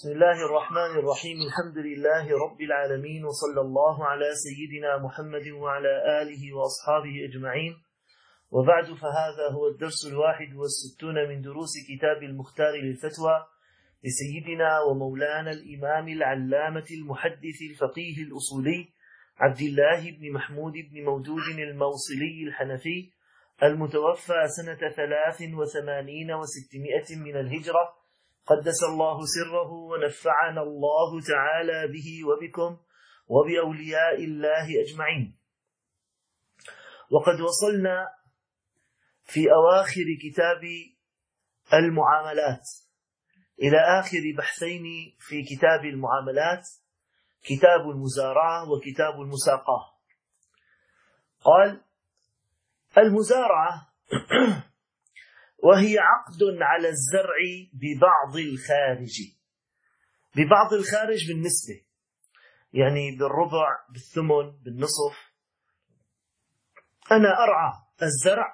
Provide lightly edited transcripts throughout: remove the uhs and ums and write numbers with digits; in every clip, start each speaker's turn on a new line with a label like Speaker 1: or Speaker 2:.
Speaker 1: بسم الله الرحمن الرحيم. الحمد لله رب العالمين، وصلى الله على سيدنا محمد وعلى آله وأصحابه أجمعين، وبعد، فهذا هو الدرس 61 من دروس كتاب المختار للفتوى لسيدنا ومولانا الإمام العلامة المحدث الفقيه الأصولي عبد الله بن محمود بن مودود الموصلي الحنفي، المتوفى سنة 83 و600 من الهجرة، قدس الله سره ونفعنا الله تعالى به وبكم وبأولياء الله أجمعين. وقد وصلنا في أواخر كتاب المعاملات إلى آخر بحثين في كتاب المعاملات، كتاب المزارعة وكتاب المساقاة. قال: المزارعة وهي عقد على الزرع ببعض الخارج بالنسبة، يعني بالربع، بالثمن، بالنصف. أنا أرعى الزرع،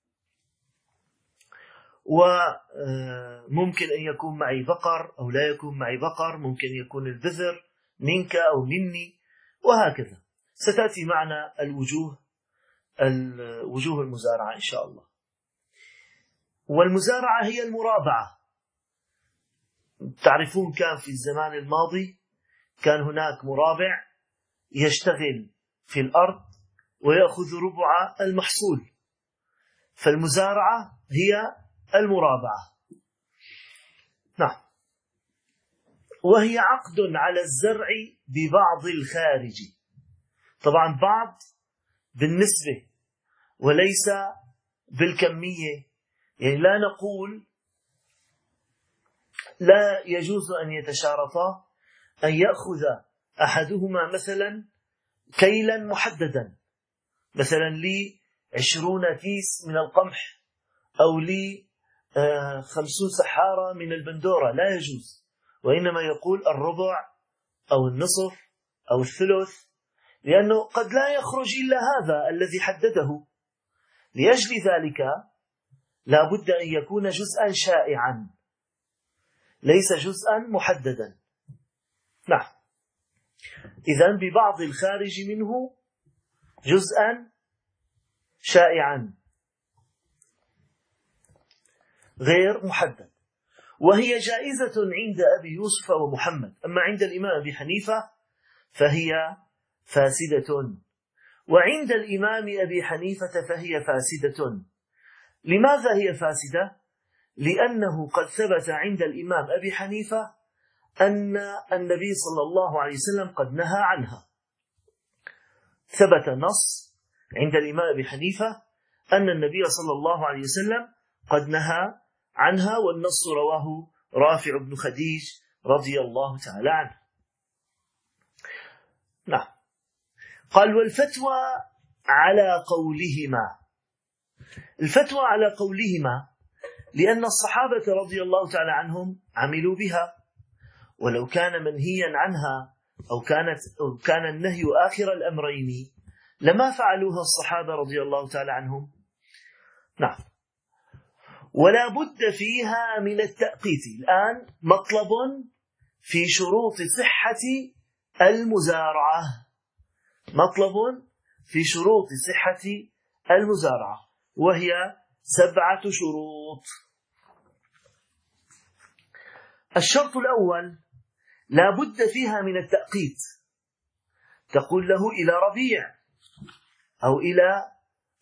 Speaker 1: وممكن أن يكون معي بقر أو لا يكون معي بقر، ممكن يكون البذر منك أو مني، وهكذا. ستأتي معنا وجوه المزارعة إن شاء الله. والمزارعة هي المرابعة. تعرفون كان في الزمان الماضي كان هناك مرابع يشتغل في الأرض ويأخذ ربع المحصول، فالمزارعة هي المرابعة. نعم. وهي عقد على الزرع ببعض الخارج، طبعا بعض بالنسبة وليس بالكمية، يعني لا نقول لا يجوز أن يتشارطا، أن يأخذ أحدهما مثلا كيلا محددا، مثلا لي 20 كيس من القمح أو لي 50 سحارة من البندورة، لا يجوز، وإنما يقول الربع أو النصف أو الثلث، لأنه قد لا يخرج إلا هذا الذي حدده. لأجل ذلك لا بد أن يكون جزءا شائعا، ليس جزءا محددا. نعم. إذن ببعض الخارج منه جزءا شائعا غير محدد. وهي جائزة عند أبي يوسف ومحمد، أما عند الإمام أبي حنيفة فهي فاسدة، وعند الإمام أبي حنيفة فهي فاسدة. لماذا هي فاسدة؟ لأنه قد ثبت عند الإمام أبي حنيفة أن النبي صلى الله عليه وسلم قد نهى عنها. ثبت نص عند الإمام أبي حنيفة أن النبي صلى الله عليه وسلم قد نهى عنها، والنص رواه رافع بن خديج رضي الله تعالى عنه. نعم. قال: والفتوى على قولهما. الفتوى على قولهما لأن الصحابة رضي الله تعالى عنهم عملوا بها، ولو كان منهيا عنها أو كان النهي آخر الأمرين لما فعلوها الصحابة رضي الله تعالى عنهم. نعم. ولا بد فيها من التأقيت. الآن مطلب في شروط صحة المزارعة، مطلب في شروط صحة المزارعة، وهي 7 شروط. الشرط الأول: لا بد فيها من التأقيت. تقول له إلى ربيع أو إلى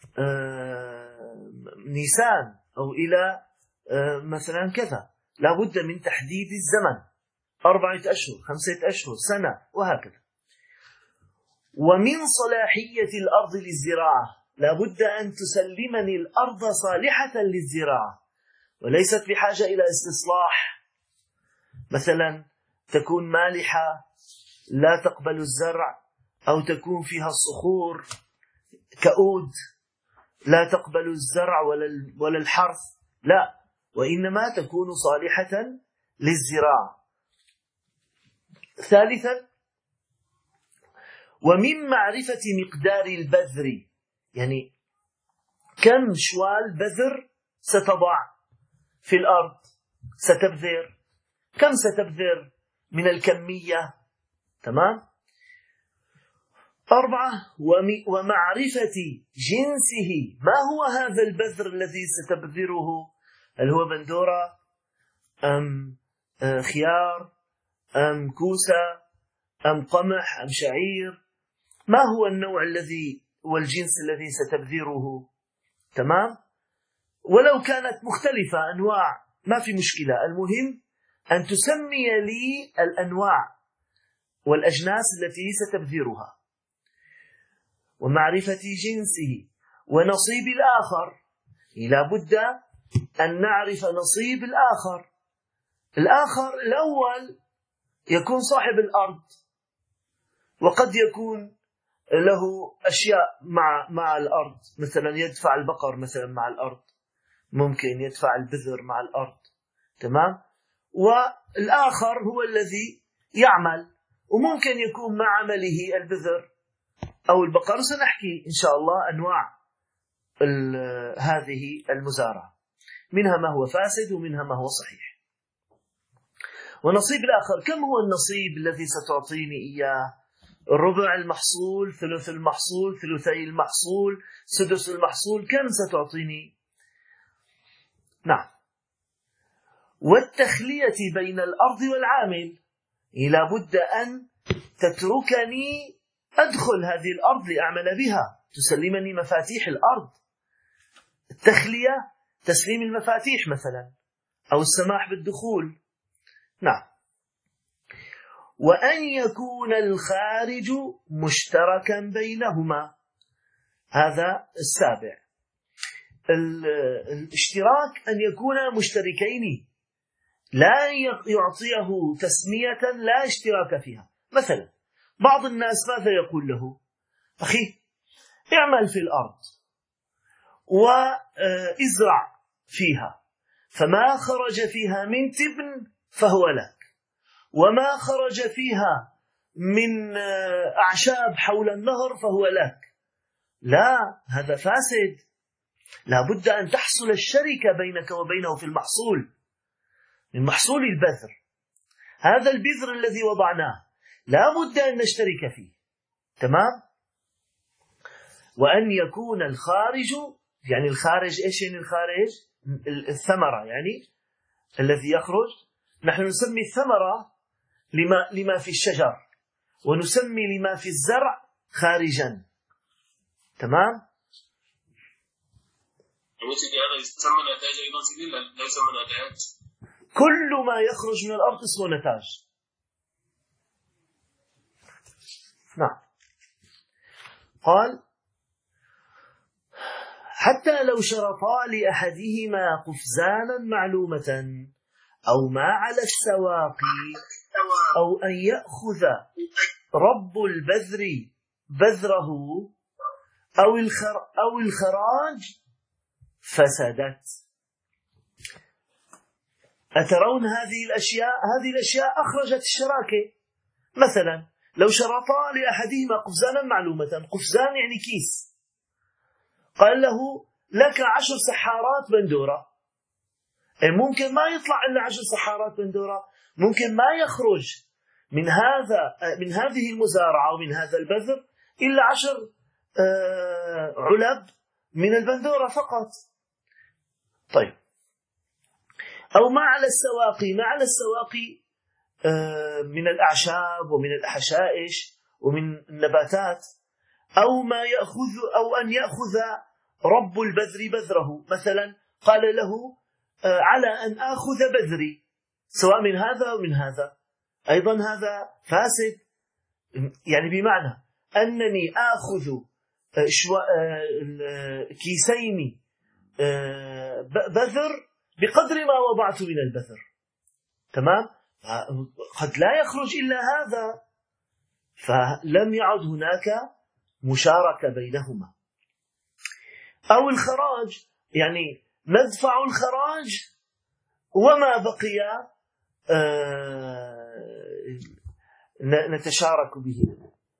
Speaker 1: نيسان أو إلى مثلا كذا، لا بد من تحديد الزمن، 4 أشهر، 5 أشهر، سنة، وهكذا. ومن صلاحية الأرض للزراعة، لا بد أن تسلمني الأرض صالحة للزراعة وليست بحاجة إلى استصلاح، مثلا تكون مالحة لا تقبل الزرع، أو تكون فيها الصخور كؤود لا تقبل الزرع ولا الحرث، لا، وإنما تكون صالحة للزراعة. ثالثا: ومن معرفة مقدار البذر، يعني كم شوال بذر ستضع في الأرض، ستبذر، كم ستبذر، من الكمية. تمام. 4 ومعرفة جنسه، ما هو هذا البذر الذي ستبذره؟ هل هو بندورة أم خيار أم كوسة أم قمح أم شعير؟ ما هو النوع الذي والجنس الذي ستبذره؟ تمام. ولو كانت مختلفة أنواع ما في مشكلة، المهم أن تسمي لي الأنواع والأجناس التي ستبذرها. ومعرفة جنسه ونصيب الآخر، لا بد أن نعرف نصيب الآخر. الآخر الأول يكون صاحب الأرض، وقد يكون له أشياء مع الأرض، مثلا يدفع البقر مثلا مع الأرض، ممكن يدفع البذر مع الأرض. تمام. والآخر هو الذي يعمل، وممكن يكون مع عمله البذر أو البقر. سنحكي إن شاء الله أنواع هذه المزارعة، منها ما هو فاسد ومنها ما هو صحيح. ونصيب الآخر، كم هو النصيب الذي ستعطيني إياه؟ ربع المحصول، ثلث المحصول، ثلثي المحصول، سدس المحصول، كم ستعطيني؟ نعم. والتخلية بين الأرض والعامل، لا بد أن تتركني أدخل هذه الأرض لأعمل بها، تسلمني مفاتيح الأرض. التخلية تسليم المفاتيح مثلا، أو السماح بالدخول. نعم. وأن يكون الخارج مشتركا بينهما، هذا 7. الاشتراك أن يكون مشتركين، لا يعطيه تسمية لا اشتراك فيها. مثلا بعض الناس ماذا يقول له؟ أخي اعمل في الأرض وازرع فيها، فما خرج فيها من تبن فهو لك، وما خرج فيها من أعشاب حول النهر فهو لك. لا، هذا فاسد. لا بد أن تحصل الشركة بينك وبينه في المحصول، من محصول البذر. هذا البذر الذي وضعناه لا بد أن نشترك فيه. تمام. وأن يكون الخارج، يعني الخارج إيش يعني الخارج؟ الثمرة، يعني الذي يخرج. نحن نسمي الثمرة لما في الشجر، ونسمي لما في الزرع خارجا. تمام. كل ما يخرج من الأرض اسمه نتاج. نعم. قال حتى لو شرطا لأحدهما قفزانا معلومة أو ما على السواقي، أو أن يأخذ رب البذر بذره أو الخراج، فسدت. أترون هذه الأشياء؟ هذه الأشياء أخرجت الشراكة. مثلا لو شرطا لأحدهما قفزانا معلومة، قفزان يعني كيس، قال له لك 10 سحارات بندورة، ممكن ما يطلع إلا 10 سحارات بندورة، ممكن ما يخرج من هذه المزارعة ومن هذا البذر إلا 10 علب من البندورة فقط. طيب. أو ما على السواقي، ما على السواقي من الأعشاب ومن الحشائش ومن النباتات. أو أن يأخذ رب البذر بذره، مثلا قال له على أن آخذ بذري، سواء من هذا أو من هذا، أيضا هذا فاسد. يعني بمعنى أنني آخذ كيسين بذر بقدر ما وضعت من البذر. تمام. قد لا يخرج إلا هذا، فلم يعد هناك مشاركة بينهما. أو الخراج، يعني ندفع الخراج وما بقي نتشارك به،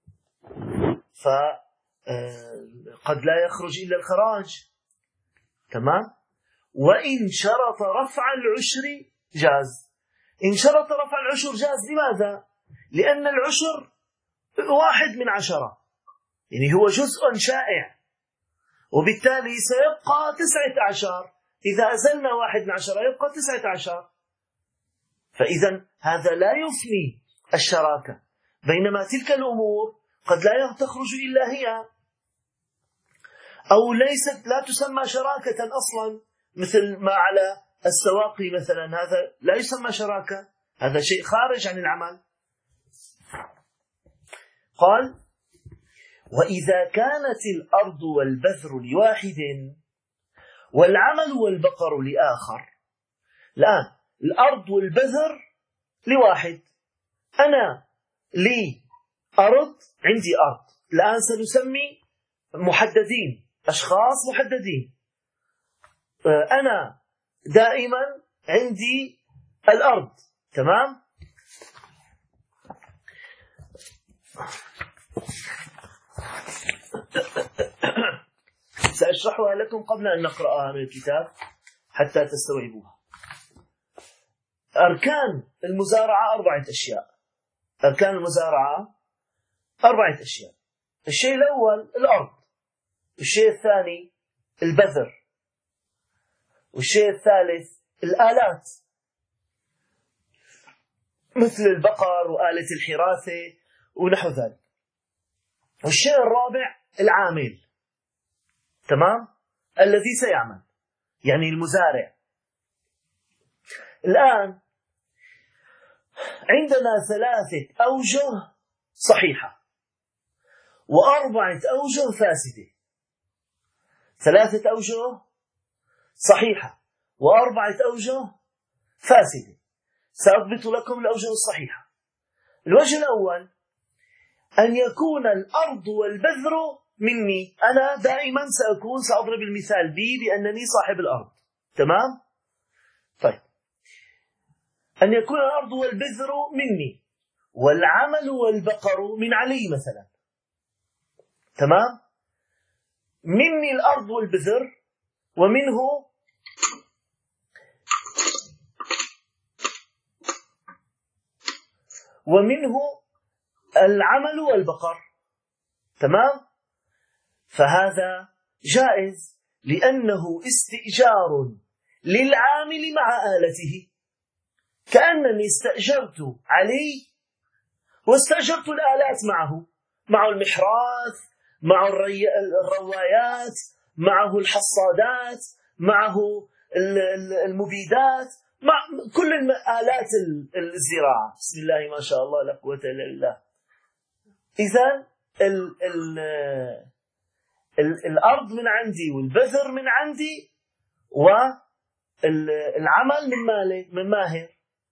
Speaker 1: فقد لا يخرج إلا الخراج. تمام. وإن شرط رفع العشر جاز، إن شرط رفع العشر جاز. لماذا؟ لأن العشر 1/10، يعني هو جزء شائع، وبالتالي سيبقى 19. إذا أزلنا 1/10 يبقى 19. فإذا هذا لا يفني الشراكة، بينما تلك الأمور قد لا تخرج إلا هي، أو لا تسمى شراكة أصلا، مثل ما على السواقي مثلا، هذا لا يسمى شراكة، هذا شيء خارج عن العمل. قال: وإذا كانت الأرض والبذر لواحد والعمل والبقر لآخر. الآن الأرض والبذر لواحد، أنا لي أرض، عندي أرض. الآن سنسمي محددين، أشخاص محددين. أنا دائما عندي الأرض، تمام؟ سأشرحها لكم قبل أن نقرأها من الكتاب حتى تستوعبوها. أركان المزارعة 4 أشياء. أركان المزارعة 4 أشياء. الشيء الأول الأرض، الشيء الثاني البذر، والشيء الثالث الآلات مثل البقر وآلة الحراثة ونحو ذلك، والشيء الرابع العامل، تمام، الذي سيعمل، يعني المزارع. الآن عندنا 3 أوجه صحيحة و4 أوجه فاسدة. 3 أوجه صحيحة و4 أوجه فاسدة. سأضبط لكم الأوجه الصحيحة. الوجه الأول أن يكون الأرض والبذر مني، أنا دائما سأضرب المثال بي بأنني صاحب الأرض، تمام؟ طيب، أن يكون الأرض والبذر مني والعمل والبقر من علي مثلا، تمام؟ مني الأرض والبذر، ومنه العمل والبقر، تمام؟ فهذا جائز لأنه استئجار للعامل مع آلته، كأنني استأجرت علي واستأجرت الآلات معه المحراث، معه الروايات، معه الحصادات، معه المبيدات، مع كل آلات الزراعة. بسم الله ما شاء الله لا قوة إلا بالله. إذن الأرض من عندي والبذر من عندي والعمل من ماهر.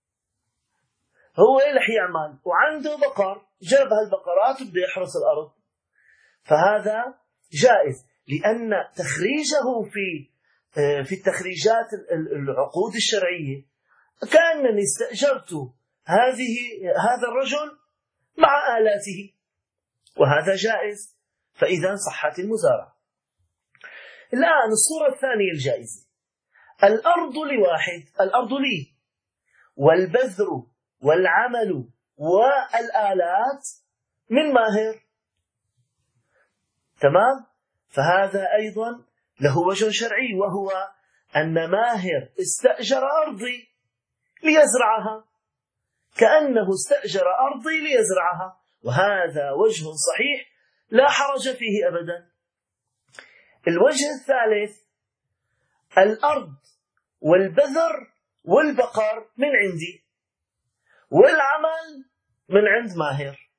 Speaker 1: هو رح يعمل وعنده بقر، جاب هالبقرات وبده يحرس الأرض، فهذا جائز لأن تخريجه في التخريجات العقود الشرعية كأنني استأجرت هذا الرجل مع آلاته، وهذا جائز، فإذا صحت المزارعة. الآن الصورة الثانية الجائزة: الأرض لواحد، الأرض لي، والبذر والعمل والآلات من ماهر، تمام؟ فهذا أيضا له وجه شرعي، وهو أن ماهر استأجر أرضي ليزرعها، كأنه استأجر أرضي ليزرعها، وهذا وجه صحيح لا حرج فيه أبدا. الوجه الثالث: الأرض والبذر والبقر من عندي والعمل من عند ماهر،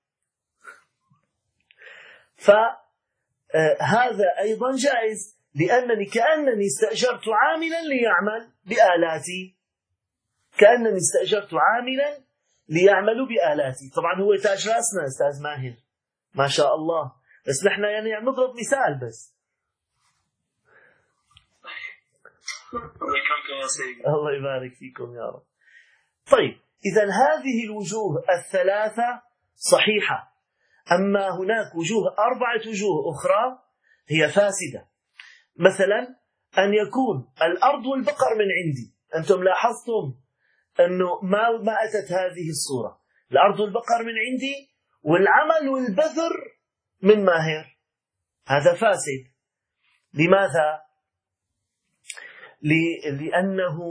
Speaker 1: فهذا أيضا جائز لأنني كأنني استأجرت عاملا ليعمل بآلاتي، كأنني استأجرت عاملا ليعملوا بآلاتي. طبعا هو تاج راسنا أستاذ ماهر ما شاء الله، بس نحن يعني عم نضرب مثال بس. الله يبارك فيكم يا رب. طيب، إذن هذه الوجوه الثلاثة صحيحة، أما هناك 4 وجوه أخرى هي فاسدة. مثلا أن يكون الأرض والبقر من عندي. أنتم لاحظتم أنه ما أتت هذه الصورة، الأرض والبقر من عندي والعمل والبذر من ماهر، هذا فاسد. لماذا؟ لأنه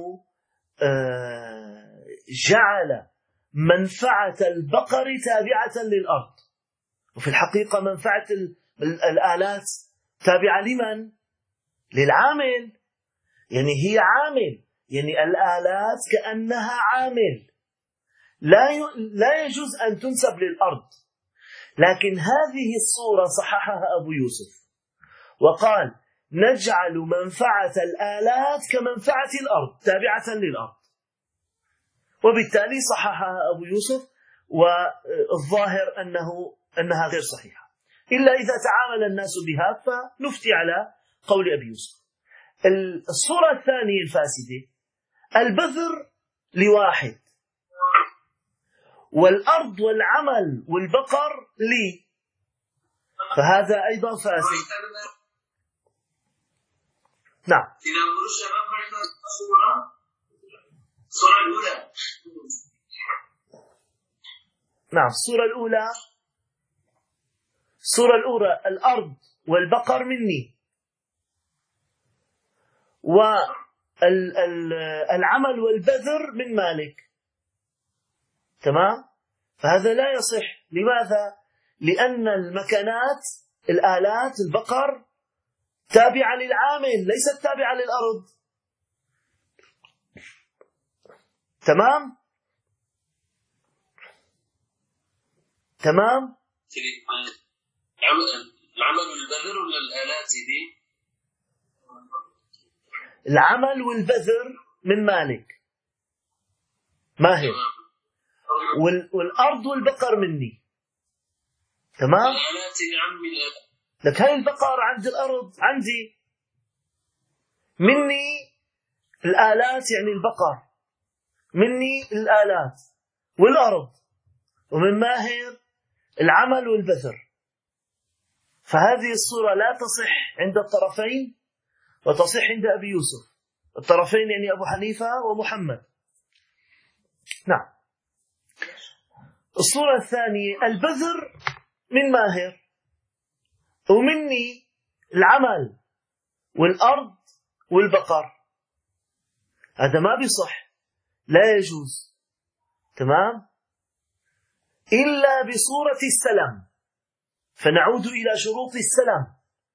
Speaker 1: جعل منفعة البقر تابعة للأرض، وفي الحقيقة منفعة الآلات تابعة لمن؟ للعامل، يعني هي عامل، يعني الآلات كأنها عامل، لا يجوز أن تنسب للأرض. لكن هذه الصورة صححها أبو يوسف وقال نجعل منفعة الآلات كمنفعة الأرض تابعة للأرض، وبالتالي صححها أبو يوسف، والظاهر أنها غير صحيحة، إلا إذا تعامل الناس بها فنفتي على قول أبي يوسف. الصورة الثانية الفاسدة، البذر لواحد والأرض والعمل والبقر لي، فهذا أيضا فاسد. نعم. نعم. الصورة الأولى الأرض والبقر مني، والعمل والبذر من مالك. تمام؟ فهذا لا يصح. لماذا؟ لأن المكنات الآلات البقر تابعة للعامل ليست تابعة للأرض. تمام؟ تمام؟
Speaker 2: العمل والبذر ولا الآلات دي؟
Speaker 1: العمل والبذر من مالك ماهر، والأرض والبقر مني. تمام؟ لك هاي البقر عند الأرض عندي، مني الآلات يعني البقر، مني الآلات والأرض، ومن ماهر العمل والبذر. فهذه الصورة لا تصح عند الطرفين وتصح عند أبي يوسف، الطرفين يعني أبو حنيفة ومحمد. نعم. الصورة الثانية البذر من ماهر ومني العمل والأرض والبقر، هذا ما بيصح، لا يجوز. تمام؟ إلا بصورة السلام، فنعود إلى شروط السلام.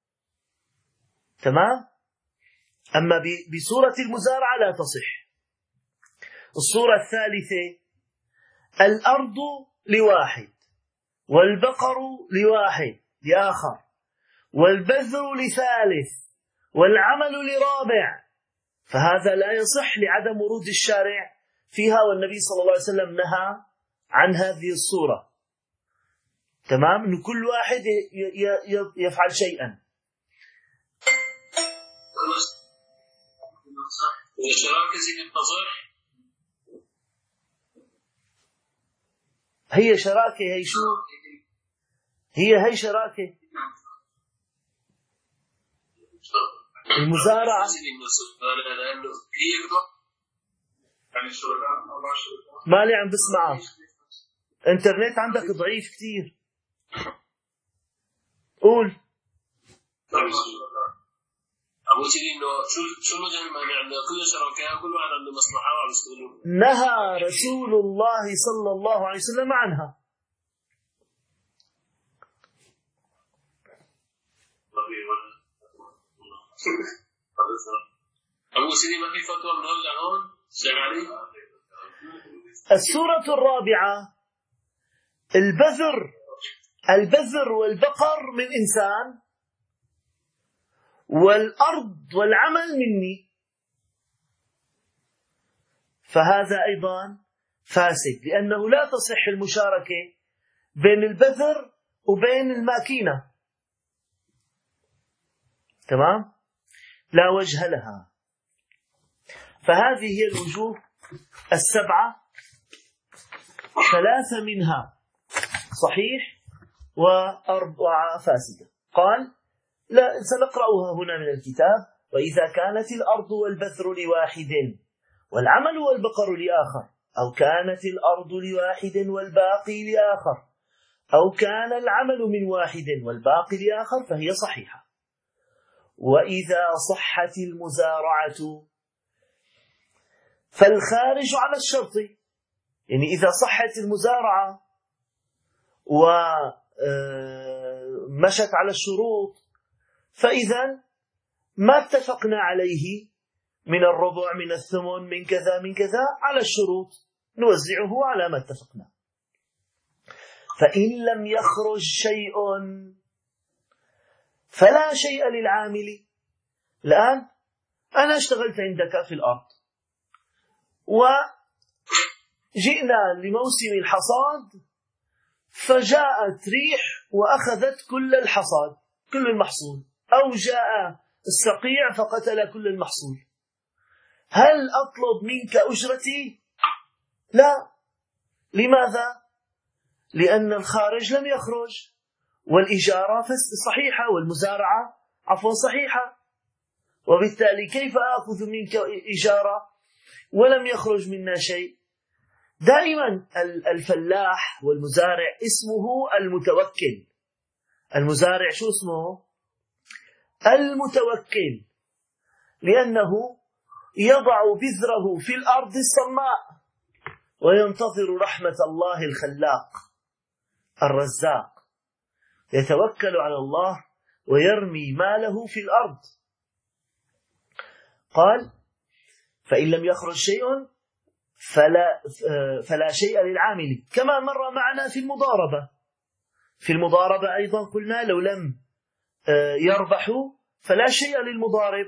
Speaker 1: تمام؟ أما بصورة المزارعة لا تصح. الصورة الثالثة الأرض لواحد والبقر لواحد لآخر والبذر لثالث والعمل لرابع، فهذا لا يصح لعدم ورود الشارع فيها، والنبي صلى الله عليه وسلم نهى عن هذه الصورة. تمام؟ إن كل واحد يفعل شيئا. هي شراكة، هي شو؟ هي شراكة المزارعة. مالي عم بسمعك، انترنت عندك ضعيف كتير. قول.
Speaker 2: أبو سيدي إنه شو المهم يعني كل شركاء كل واحد عنده مصلحة وعم يشتغلوا.
Speaker 1: نهى رسول الله صلى الله عليه وسلم عنها.
Speaker 2: أبو سيدي ما في فتوى من هون لهون شيخ علي؟
Speaker 1: السورة الرابعة البذر والبقر من إنسان، والأرض والعمل مني، فهذا أيضا فاسد، لأنه لا تصح المشاركة بين البذر وبين الماكينة. تمام؟ لا وجه لها. فهذه هي الوجوه السبعة، 3 منها صحيح و4 فاسدة. قال لا سنقرأها هنا من الكتاب: وإذا كانت الأرض والبذر لواحد والعمل والبقر لآخر أو كانت الأرض لواحد والباقي لآخر، أو كان العمل من واحد والباقي لآخر فهي صحيحة. وإذا صحت المزارعة فالخارج على الشرط، يعني إذا صحت المزارعة ومشت على الشروط فإذا ما اتفقنا عليه من الربع من الثمن من كذا من كذا على الشروط نوزعه على ما اتفقنا. فإن لم يخرج شيء فلا شيء للعامل. الآن أنا اشتغلت عندك في الأرض وجئنا لموسم الحصاد فجاءت ريح وأخذت كل الحصاد كل المحصول، أو جاء الصقيع فقتل كل المحصول، هل أطلب منك أجرتي؟ لا. لماذا؟ لأن الخارج لم يخرج، والإجارة صحيحة والمزارعة صحيحة، وبالتالي كيف أخذ منك إجارة ولم يخرج منا شيء؟ دائما الفلاح والمزارع اسمه المتوكل. المزارع شو اسمه؟ المتوكل، لأنه يضع بذره في الأرض الصماء وينتظر رحمة الله الخلاق الرزاق، يتوكل على الله ويرمي ماله في الأرض. قال فإن لم يخرج شيء فلا شيء للعامل، كما مر معنا في المضاربة. في المضاربة أيضا قلنا لو لم يربحوا فلا شيء للمضارب.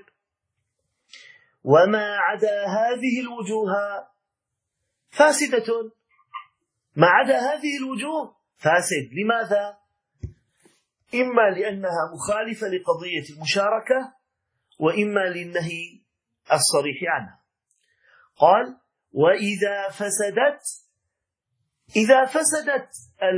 Speaker 1: وما عدا هذه الوجوه فاسدة. ما عدا هذه الوجوه فاسد. لماذا؟ إما لأنها مخالفة لقضية المشاركة، وإما للنهي الصريح عنها. قال وإذا فسدت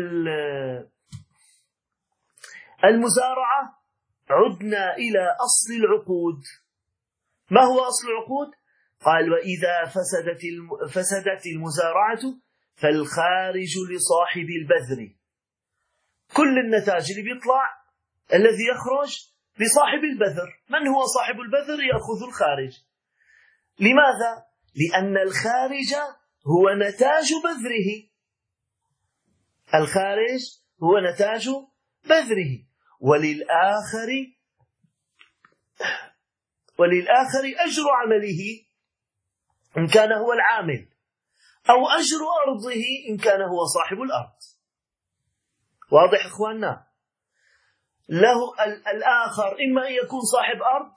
Speaker 1: المزارعة عدنا إلى أصل العقود. ما هو أصل العقود؟ قال وإذا فسدت المزارعة فالخارج لصاحب البذر. كل النتاج اللي بيطلع الذي يخرج لصاحب البذر. من هو صاحب البذر؟ يأخذ الخارج. لماذا؟ لأن الخارج هو نتاج بذره. الخارج هو نتاج بذره. وللآخر أجر عمله إن كان هو العامل، أو أجر أرضه إن كان هو صاحب الأرض. واضح إخواننا؟ له الآخر إما أن يكون صاحب أرض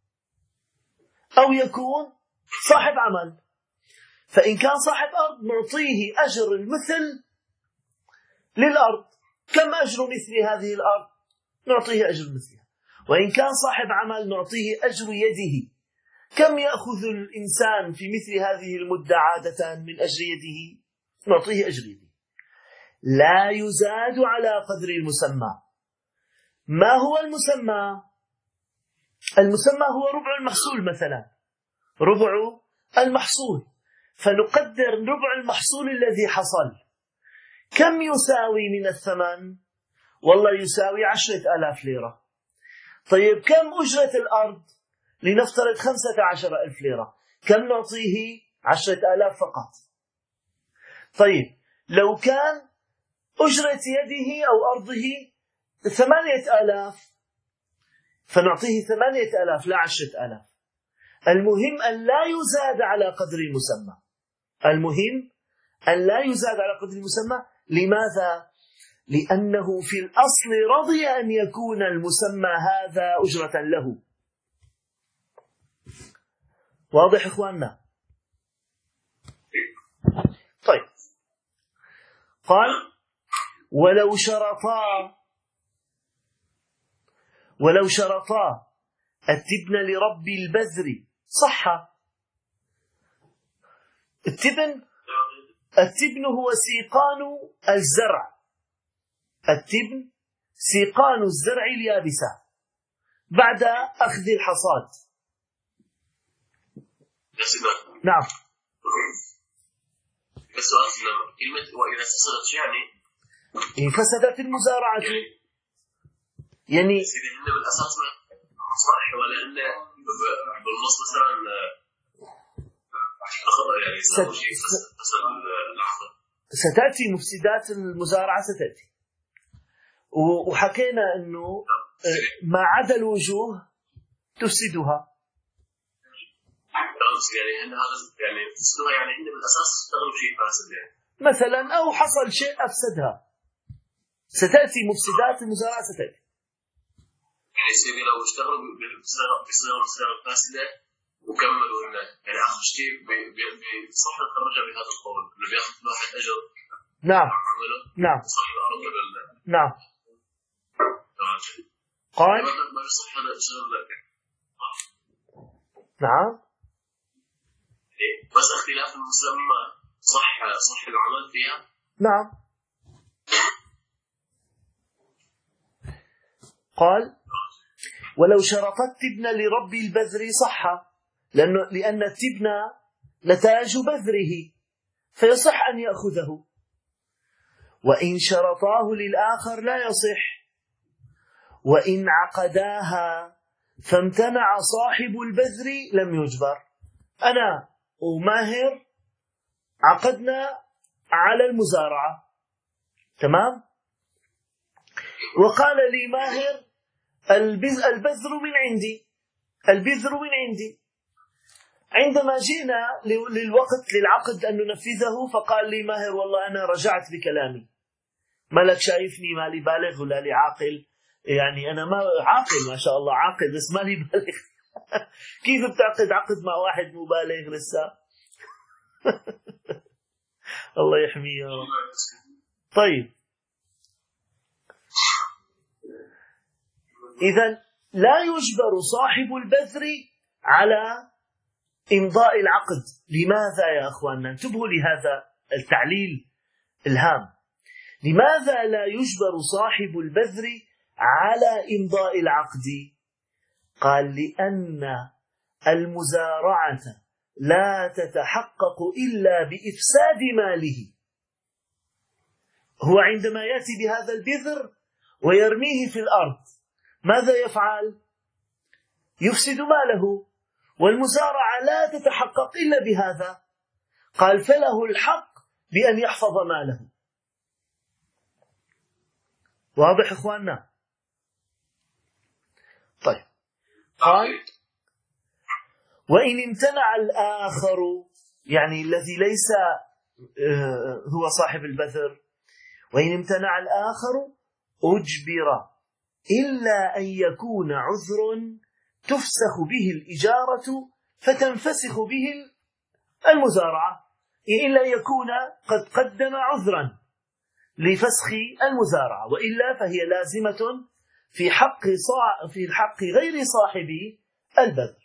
Speaker 1: أو يكون صاحب عمل. فإن كان صاحب أرض نعطيه أجر المثل للأرض. كم أجر مثل هذه الأرض؟ نعطيه أجر مثلها. وإن كان صاحب عمل نعطيه أجر يده. كم يأخذ الإنسان في مثل هذه المدة عادة من أجر يده؟ نعطيه أجر يده. لا يزاد على قدر المسمى. ما هو المسمى؟ المسمى هو ربع المحصول مثلا، ربع المحصول. فنقدر ربع المحصول الذي حصل كم يساوي من الثمن؟ والله يساوي 10,000 ليرة. طيب كم أجرة الأرض؟ لنفترض 15,000 ليرة. كم نعطيه؟ 10,000 فقط. طيب لو كان أجرة يده أو أرضه 8,000 فنعطيه 8,000 لا 10,000. المهم أن لا يزاد على قدر المسمى. المهم أن لا يزاد على قدر المسمى. لماذا؟ لأنه في الأصل رضي أن يكون المسمى هذا أجرة له. واضح إخواننا؟ طيب قال ولو شرطا التبن لرب البذر صح. التبن هو سيقان الزرع. التبن سيقان الزرع اليابسة بعد أخذ الحصاد.
Speaker 2: يا سيدنا
Speaker 1: نعم.
Speaker 2: بس أصلا كلمة وإذا فسدت يعني
Speaker 1: فسدت المزارعة يعني
Speaker 2: إن بالأساس صح ولا إن بالنص مثلا أخطأ يعني فسد العقد.
Speaker 1: ستأتي مفسدات المزارعة ستأتي، وحكينا أنه ما عدا الوجوه تفسدها.
Speaker 2: يعني إن هذا يعني تفسدها يعني إن بالأساس تغلب شيء فاسد يعني
Speaker 1: مثلا، أو حصل شيء أفسدها. ستأتي مفسدات المزارعة ستأتي.
Speaker 2: يعني سيدي لو اشتغلوا بصيغة فاسدة وكملوا إنه يعني آخر شيء صح نخرج بهذا القول إنه بياخذ واحد أجر.
Speaker 1: نعم
Speaker 2: عمله.
Speaker 1: نعم
Speaker 2: صح الأرض
Speaker 1: نعم. قال
Speaker 2: ما يصح هذا الشغل لك.
Speaker 1: نعم.
Speaker 2: بس اختلاف المسمى صح العمل فيها.
Speaker 1: نعم. قال ولو شرطت التبن لرب البذر صح، لأن التبن نتاج بذره فيصح أن يأخذه، وإن شرطاه للآخر لا يصح. وإن عقداها فامتنع صاحب البذر لم يجبر. أنا وماهر عقدنا على المزارعة، تمام، وقال لي ماهر البذر من عندي، البذر من عندي. عندما جئنا للعقد أن ننفذه فقال لي ماهر والله أنا رجعت بكلامي، مالك شايفني مالي بالغ ولا لي عاقل؟ يعني أنا ما عاقل ما شاء الله عاقل بس مالي بالغ. كيف بتعقد عقد مع واحد مبالغ لسه؟ الله يحميه. طيب إذن لا يجبر صاحب البذر على إمضاء العقد. لماذا يا أخواننا؟ انتبهوا لهذا التعليل الهام. لماذا لا يجبر صاحب البذر على إمضاء العقد؟ قال لأن المزارعة لا تتحقق إلا بإفساد ماله. هو عندما يأتي بهذا البذر ويرميه في الأرض ماذا يفعل؟ يفسد ماله، والمزارعة لا تتحقق إلا بهذا. قال فله الحق بأن يحفظ ماله. واضح إخواننا؟ طيب قال وإن امتنع الآخر، يعني الذي ليس هو صاحب البذر، وإن امتنع الآخر أجبر إلا أن يكون عذر تفسخ به الإجارة فتنفسخ به المزارعة، إلا يكون قد قدم عذرا لفسخ المزارعة، وإلا فهي لازمة في حق غير صاحب البذر.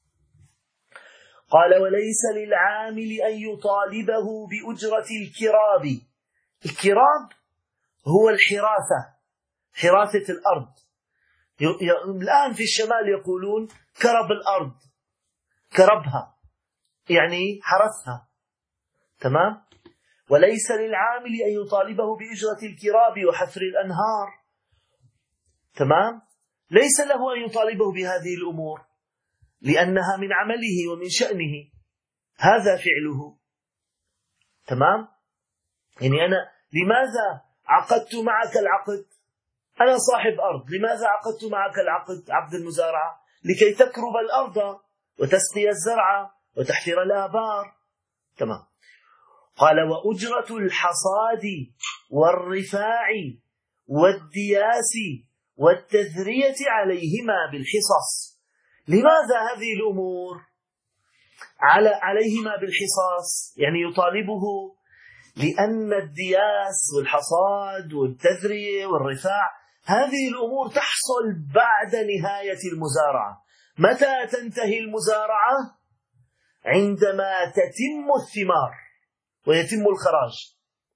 Speaker 1: قال وليس للعامل أن يطالبه بأجرة الكراب. الكراب هو الحراثة، حراثة الأرض. الآن في الشمال يقولون كرب الأرض، كربها يعني حرثها، تمام. وليس للعامل أن يطالبه بأجرة الكراب وحفر الأنهار، تمام. ليس له أن يطالبه بهذه الأمور لأنها من عمله ومن شأنه، هذا فعله، تمام. يعني أنا لماذا عقدت معك العقد؟ أنا صاحب أرض، لماذا عقدت معك العقد عقد المزارعة؟ لكي تكرب الأرض وتسقي الزرع وتحفر الآبار، تمام. قال وأجرة الحصاد والرفاع والدياس والتذرية عليهما بالحصص. لماذا هذه الأمور عليهما بالحصص؟ يعني يطالبه لأن الدياس والحصاد والتذرية والرفاع هذه الأمور تحصل بعد نهاية المزارعة. متى تنتهي المزارعة؟ عندما تتم الثمار ويتم الخراج.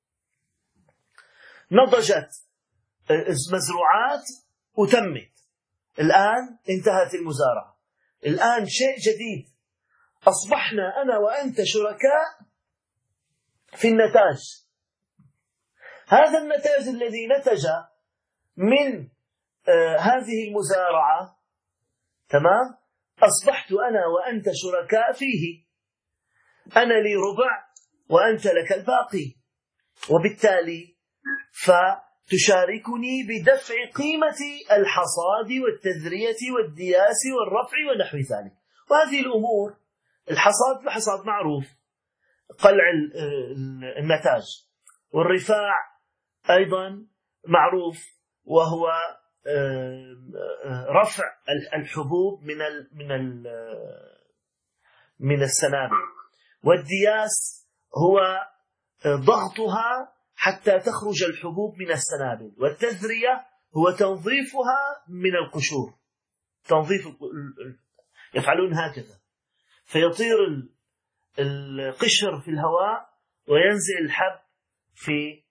Speaker 1: نضجت المزروعات وتمت، الآن انتهت المزارعة، الآن شيء جديد، أصبحنا أنا وأنت شركاء في النتاج. هذا النتاج الذي نتج من هذه المزارعة، تمام، أصبحت أنا وأنت شركاء فيه، أنا لي ربع وأنت لك الباقي، وبالتالي فتشاركني بدفع قيمة الحصاد والتذرية والدياس والرفع ونحو ذلك. وهذه الأمور، الحصاد معروف، قلع النتاج، والرفاع أيضا معروف، وهو رفع الحبوب من السنابل، والدياس هو ضغطها حتى تخرج الحبوب من السنابل، والتذرية هو تنظيفها من القشور، تنظيف يفعلون هكذا، فيطير القشر في الهواء وينزل الحب في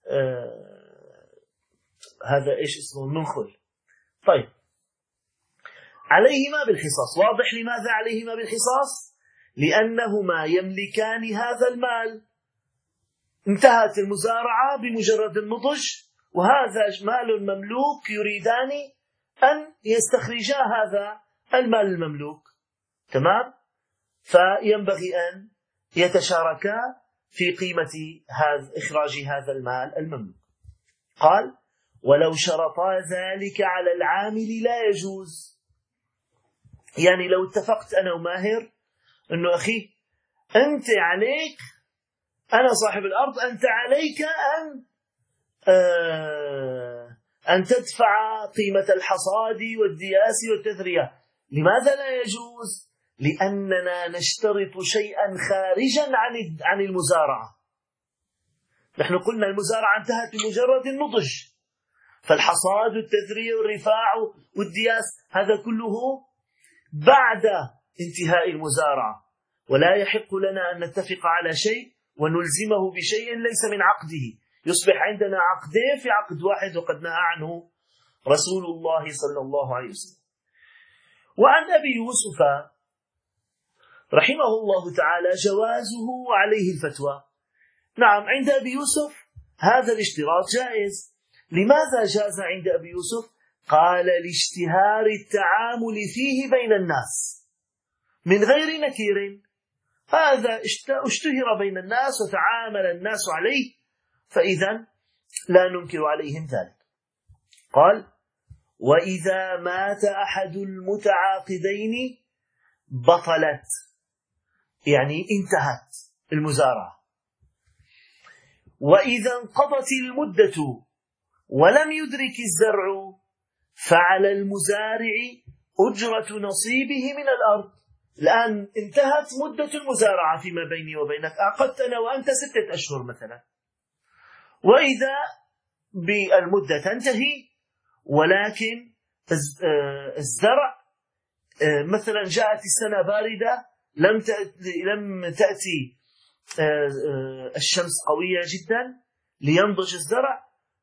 Speaker 1: هذا إيش اسمه، المنخل. طيب، عليهما بالحصاص. واضح لماذا عليهما بالحصاص؟ لأنهما يملكان هذا المال، انتهت المزارعة بمجرد النضج، وهذا مال مملوك يريدان أن يستخرجا هذا المال المملوك، تمام؟ فينبغي أن يتشاركا في قيمة إخراج هذا المال المملوك. قال: ولو شرطا ذلك على العامل لا يجوز. يعني لو اتفقت أنا وماهر أنه أخي أنت عليك، أنا صاحب الأرض، أنت عليك أن تدفع قيمة الحصاد والدياس والتذرية. لماذا لا يجوز؟ لأننا نشترط شيئا خارجا عن المزارعة. نحن قلنا المزارعة انتهت بمجرد النضج، فالحصاد والتذرية والرفاع والدياس هذا كله بعد انتهاء المزارعة، ولا يحق لنا أن نتفق على شيء ونلزمه بشيء ليس من عقده، يصبح عندنا عقدين في عقد واحد، وقد نهى عنه رسول الله صلى الله عليه وسلم. وعن أبي يوسف رحمه الله تعالى جوازه وعليه الفتوى. نعم، عند أبي يوسف هذا الاشتراط جائز. لماذا جاز عند أبي يوسف؟ قال: لاشتهار التعامل فيه بين الناس من غير نكير. هذا اشتهر بين الناس وتعامل الناس عليه، فإذا لا ننكر عليهم ذلك. قال: وإذا مات أحد المتعاقدين بطلت، يعني انتهت المزارعة. وإذا انقضت المدة ولم يدرك الزرع فعلى المزارع أجرة نصيبه من الأرض. الآن انتهت مدة المزارعة فيما بيني وبينك، عقدت أنا وأنت 6 أشهر مثلا، وإذا بالمدة تنتهي ولكن الزرع مثلا جاءت السنة باردة، لم تأتي الشمس قوية جدا لينضج الزرع،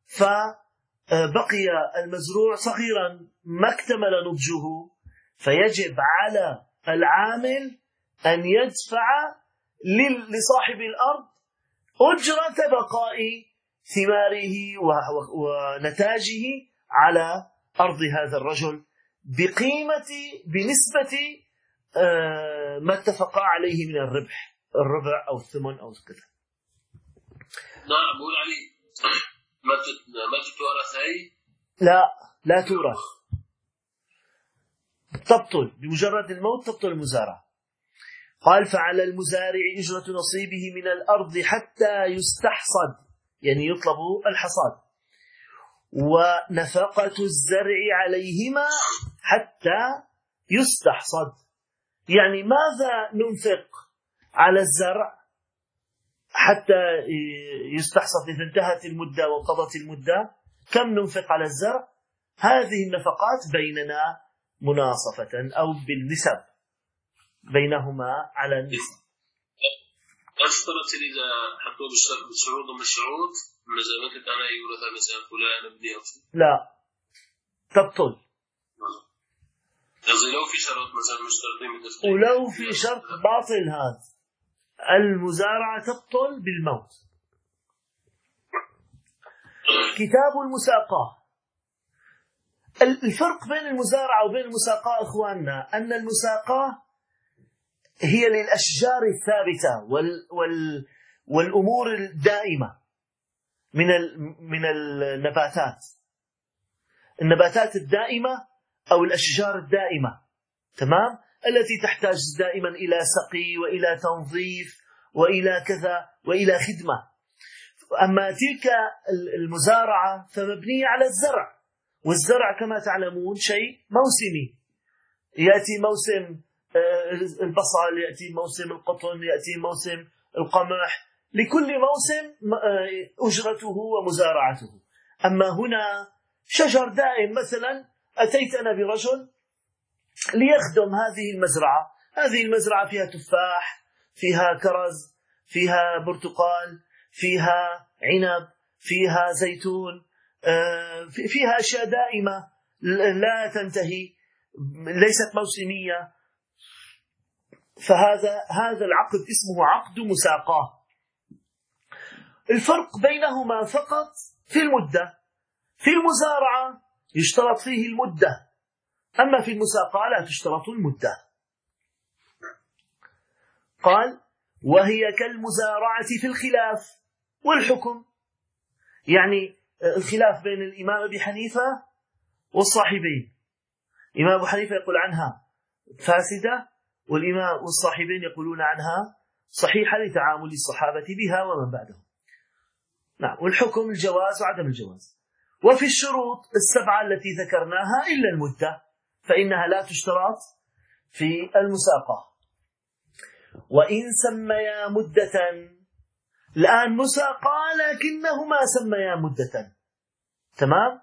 Speaker 1: فبقي المزروع صغيرا ما اكتمل نضجه، فيجب على العامل أن يدفع لصاحب الأرض أجرة بقاء ثماره ونتاجه على أرض هذا الرجل بنسبة ما اتفقا عليه من الربع أو الثمن أو كذا.
Speaker 2: نعم، بقول عليه ما تتورث هي؟
Speaker 1: لا تورث، تبطل بمجرد الموت، تبطل المزارعة. قال: فعلى المزارع أجرة نصيبه من الأرض حتى يستحصد، يعني يطلب الحصاد، ونفقة الزرع عليهما حتى يستحصد. يعني ماذا ننفق على الزرع حتى يستحصد؟ إذا انتهت المدة وانقضت المدة، كم ننفق على الزرع؟ هذه النفقات بيننا مناصفة أو بالنسب بينهما على النسب.
Speaker 2: أشترط إذا حطوا بشروط من الشروط مثلا أنا يورث مثلا فلان ابني أو
Speaker 1: لا، تبطل.
Speaker 2: لو في شرط مثلا مشترطين،
Speaker 1: ولو في شرط باطل هذا، المزارعة تبطل بالموت. كتاب المساقاة. الفرق بين المزارعة وبين المساقاة أخواننا أن المساقاة هي للأشجار الثابتة والأمور الدائمة من النباتات الدائمة أو الأشجار الدائمة، تمام، التي تحتاج دائما إلى سقي وإلى تنظيف وإلى كذا وإلى خدمة. أما تلك المزارعة فمبنية على الزرع، والزرع كما تعلمون شيء موسمي، يأتي موسم البصل، يأتي موسم القطن، يأتي موسم القمح، لكل موسم أجرته ومزارعته. أما هنا شجر دائم، مثلا أتيت أنا برجل ليخدم هذه المزرعة، هذه المزرعة فيها تفاح، فيها كرز، فيها برتقال، فيها عنب، فيها زيتون، فيها أشياء دائمة لا تنتهي، ليست موسمية. فهذا العقد اسمه عقد مساقاة. الفرق بينهما فقط في المدة. في المزارعة يشترط فيه المدة، أما في المساقاة لا تشترط المدة. قال: وهي كالمزارعة في الخلاف والحكم. يعني الخلاف بين الإمام أبي حنيفة والصاحبين. الإمام أبو حنيفة يقول عنها فاسدة، والإمام والصاحبين يقولون عنها صحيحة لتعامل الصحابة بها ومن بعدهم. نعم. والحكم الجواز وعدم الجواز. وفي الشروط السبعة التي ذكرناها إلا المدة، فإنها لا تشترط في المساقة. وإن سميا مدة، الآن مساقة لكنهما سميا مدة، تمام.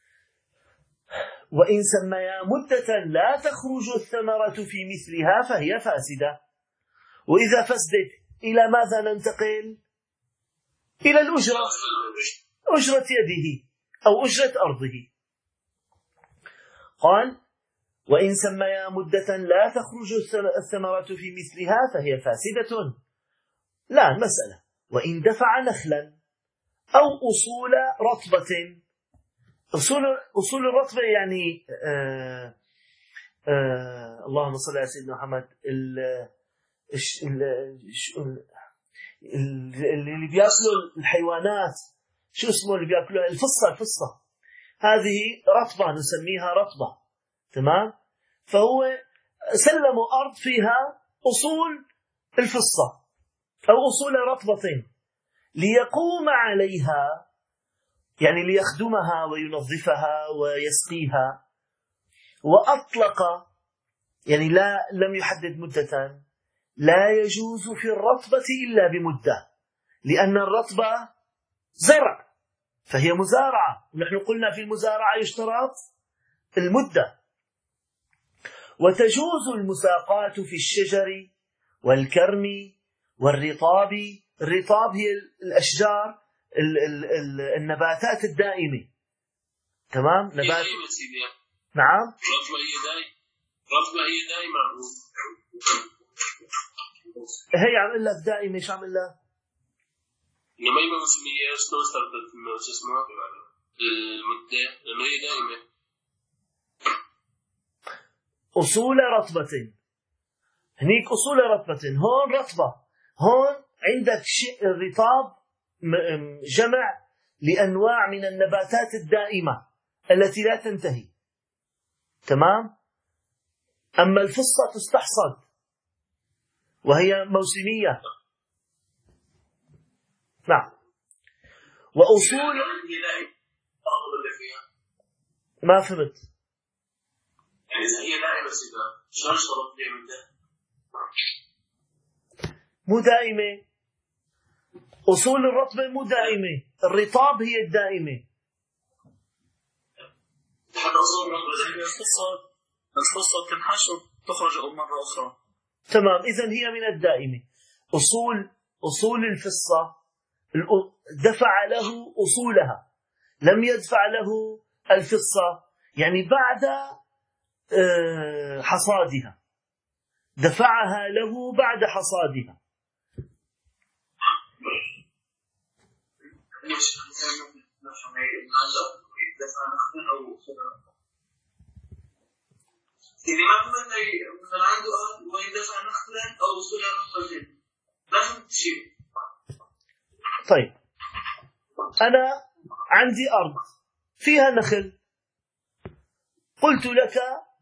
Speaker 1: وإن سميا مدة لا تخرج الثمرة في مثلها فهي فاسدة. وإذا فسدت إلى ماذا ننتقل؟ إلى الأجرة، أجرة يده أو أجرة أرضه. قال: وإن سميا مدة لا تخرج الثمرة في مثلها فهي فاسدة. لا مسألة. وإن دفع نخلا أو أصول رطبة. أصول الرطبة يعني اللهم صل على سيدنا محمد، اللي بيأكلوا الحيوانات، شو اسمه اللي بيأكلوا؟ الفصة. هذه رطبة نسميها رطبة، تمام. فهو سلموا أرض فيها أصول الفصة أو أصول رطبة ليقوم عليها، يعني ليخدمها وينظفها ويسقيها. وأطلق، يعني لم يحدد مدة. لا يجوز في الرطبة إلا بمدة، لأن الرطبة زرع فهي مزارعة، ونحن قلنا في المزارعة يشترط المدة. وتجوز المساقات في الشجر والكرم والرطاب. الرطاب هي الأشجار، النباتات الدائمة، تمام. نبات، نعم.
Speaker 2: رطبة هي دائمة.
Speaker 1: هي عمل لك دائمة، ايش عمل لك؟
Speaker 2: إنما هي موسمية، شلون صارت شو اسمه المدة؟ لأنه هي دائمة.
Speaker 1: أصول رطبة، هنيك أصول رطبة، هون رطبة، هون عندك الرطاب جمع لأنواع من النباتات الدائمة التي لا تنتهي، تمام. أما الفصة تستحصد وهي موسمية، نعم. وأصول ما فهمت.
Speaker 2: يعني إذا هي دائمة شلون اشترط فيها مدة؟
Speaker 1: مو دائمة. أصول الرطبة مو دائمة، الرطاب هي الدائمة.
Speaker 2: حتى أصول الرطبة الفصة تنحش وتخرج مرة أخرى،
Speaker 1: تمام. إذن هي من الدائمة. أصول الفصة دفع له أصولها، لم يدفع له الفصة، يعني بعد حصادها، دفعها له بعد حصادها،
Speaker 2: إذا مثلا عنده أرض ويدفع نخلا أو وصول نخلتين ما فهمت شيء.
Speaker 1: طيب أنا عندي أرض فيها نخل، قلت لك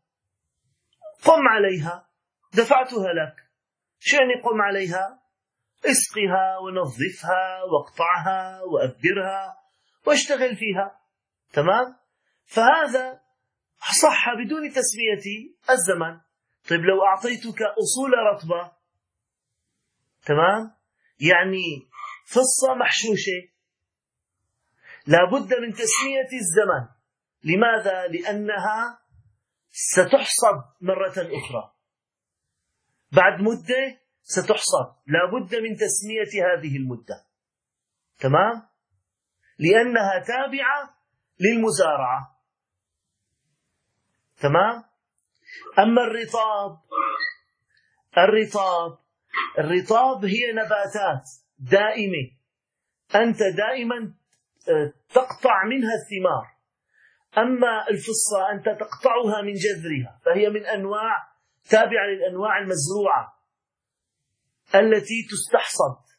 Speaker 1: قم عليها، دفعتها لك. شو يعني قم عليها؟ اسقها ونظفها واقطعها وأبرها واشتغل فيها. تمام؟ فهذا صح بدون تسمية الزمن. طيب لو أعطيتك أصول رطبة، تمام، يعني فصة محشوشة، لابد من تسمية الزمن. لماذا؟ لأنها ستحصد مرة أخرى بعد مدة، ستحصد، لابد من تسمية هذه المدة. تمام؟ لأنها تابعة للمزارعة. تمام؟ أما الرطاب هي نباتات دائمة، أنت دائما تقطع منها الثمار. أما الفصة أنت تقطعها من جذرها، فهي من أنواع تابعة للأنواع المزروعة التي تستحصد.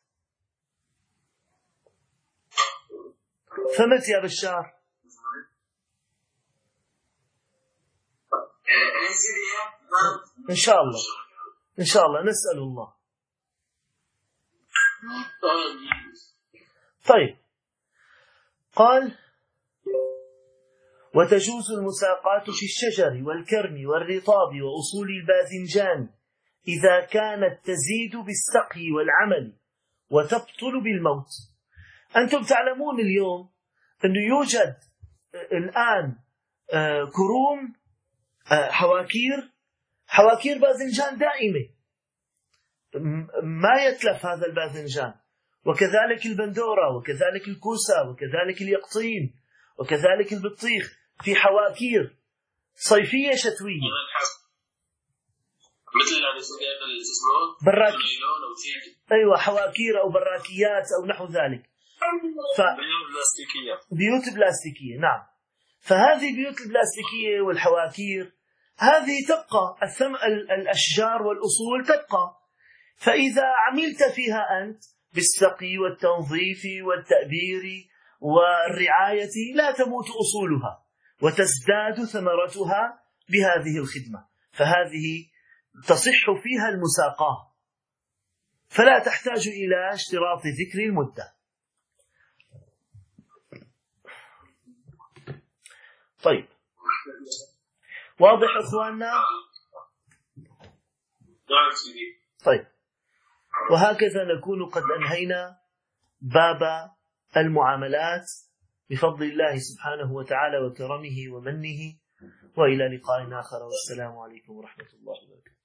Speaker 1: فهمت يا بشار؟ إن شاء الله، إن شاء الله، نسأل الله. طيب، قال: وتجوز المساقات في الشجر والكرم والرطاب وأصول الباذنجان إذا كانت تزيد بالسقي والعمل وتبطل بالموت. أنتم تعلمون اليوم أنه يوجد الآن كروم، حواكير باذنجان دائمة، ما يتلف هذا الباذنجان، وكذلك البندورة، وكذلك الكوسة، وكذلك اليقطين، وكذلك البطيخ، في حواكير صيفية شتوية،
Speaker 2: مثل
Speaker 1: أيوة، حواكير أو براكيات أو نحو ذلك، بيوت بلاستيكية. نعم، فهذه البيوت البلاستيكية والحواكير هذه تبقى، الأشجار والأصول تبقى. فإذا عملت فيها أنت بالسقي والتنظيف والتأبير والرعاية لا تموت أصولها، وتزداد ثمرتها بهذه الخدمة، فهذه تصح فيها المساقاة، فلا تحتاج إلى اشتراط ذكر المدة. طيب، واضح أخواننا؟ طيب، وهكذا نكون قد أنهينا باب المعاملات بفضل الله سبحانه وتعالى وكرمه ومنه، وإلى لقاء آخر، والسلام عليكم ورحمة الله وبركاته.